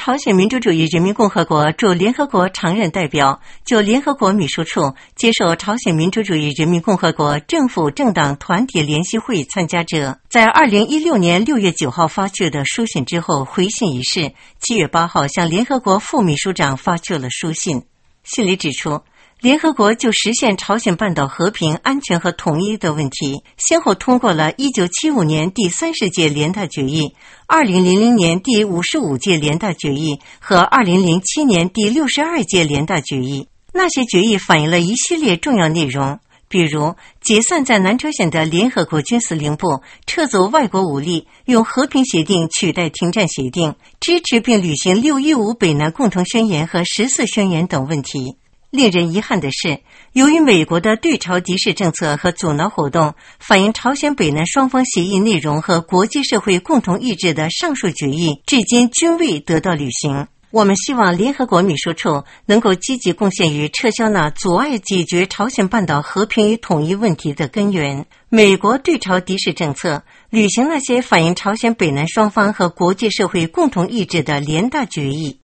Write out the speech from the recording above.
朝鲜民主主义人民共和国驻联合国常任代表，就联合国秘书处接受朝鲜民主主义人民共和国政府政党团体联席会参加者在2016年6月9号发去的书信之后回信一事，7月8号向联合国副秘书长发去了书信。信里指出，联合国就实现朝鲜半岛和平、安全和统一的问题，先后通过了1975年第30届联大决议、2000年第55届联大决议和2007年第62届联大决议。那些决议反映了一系列重要内容，比如解散在南朝鲜的联合国军司令部，撤走外国武力，用和平协定取代停战协定，支持并履行615北南共同宣言和14宣言等问题。令人遗憾的是，由于美国的对朝敌视政策和阻挠活动，反映朝鲜北南双方协议内容和国际社会共同意志的上述决议至今均未得到履行。我们希望联合国秘书处能够积极贡献于撤销那阻碍解决朝鲜半岛和平与统一问题的根源，美国对朝敌视政策，履行那些反映朝鲜北南双方和国际社会共同意志的联大决议。